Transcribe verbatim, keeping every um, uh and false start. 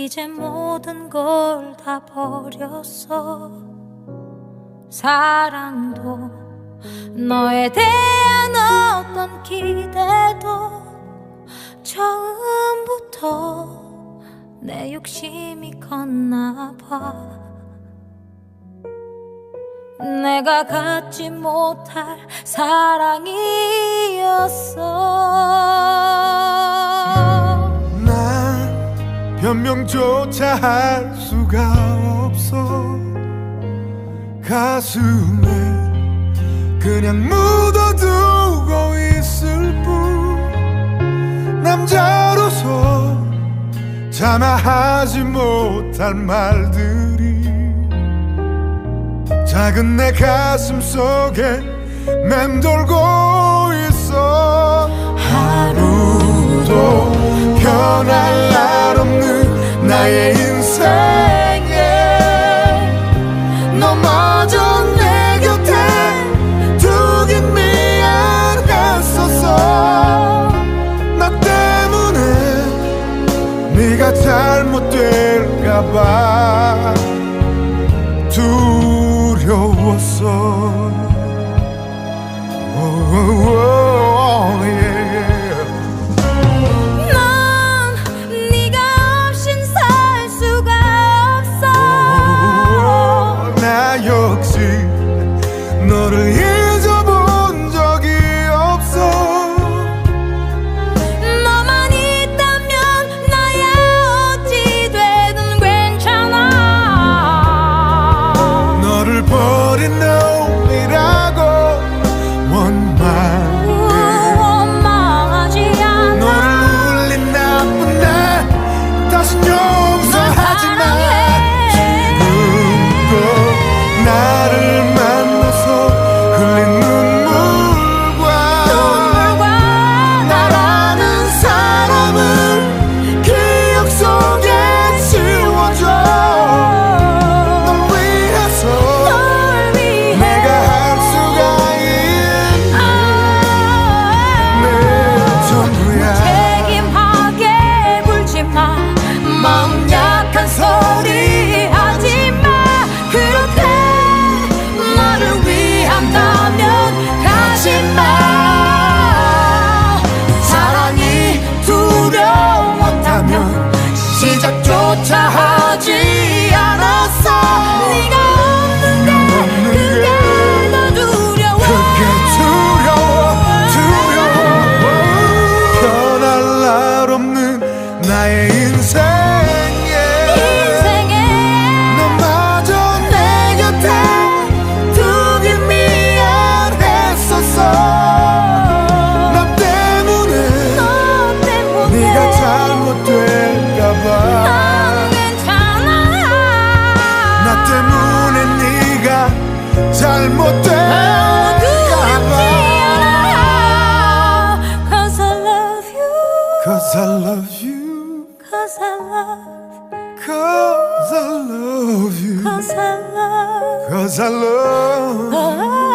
이제 모든 걸 다 버렸어. 사랑도 너에 대한 어떤 기대도 처음부터 내 욕심이 컸나 봐. 내가 갖지 못할 사랑이었어. 난 변명조차 할 수가 없어. 가슴에 그냥 묻어두고 있을 뿐. 남자로서 자마하지 못할 말들이 작은 내 가슴 속에 맴돌고 있어. 하루도 변할 날 없는 나의 인생에 너마저 내 곁에 두긴 미안했었어. 나 때문에 네가 잘못될까봐 두려웠어. 너를 잊어본 적이 없어. 너만 있다면 나야 어찌 되든 괜찮아. 너를 버린 놈이라고 원망해. 원망하지 않아. 너를 울린 나쁜 날 다신 용서하지 마. 지금도 나를 시작조차 하지 않았어. 네가 없는데 그게 더 두려워. 그게 두려워 두려워. 변할 날 없는 나의 인생에 인생에 너마저 내 곁에 두긴 미안했었어. 나 때문에 너 때문에 네가 잘못돼 난 괜찮아. 나 때문에 네가 잘못될까봐. Cause I love you. Cause I love you. Cause I love. Cause I love you. Cause I love. Cause I love.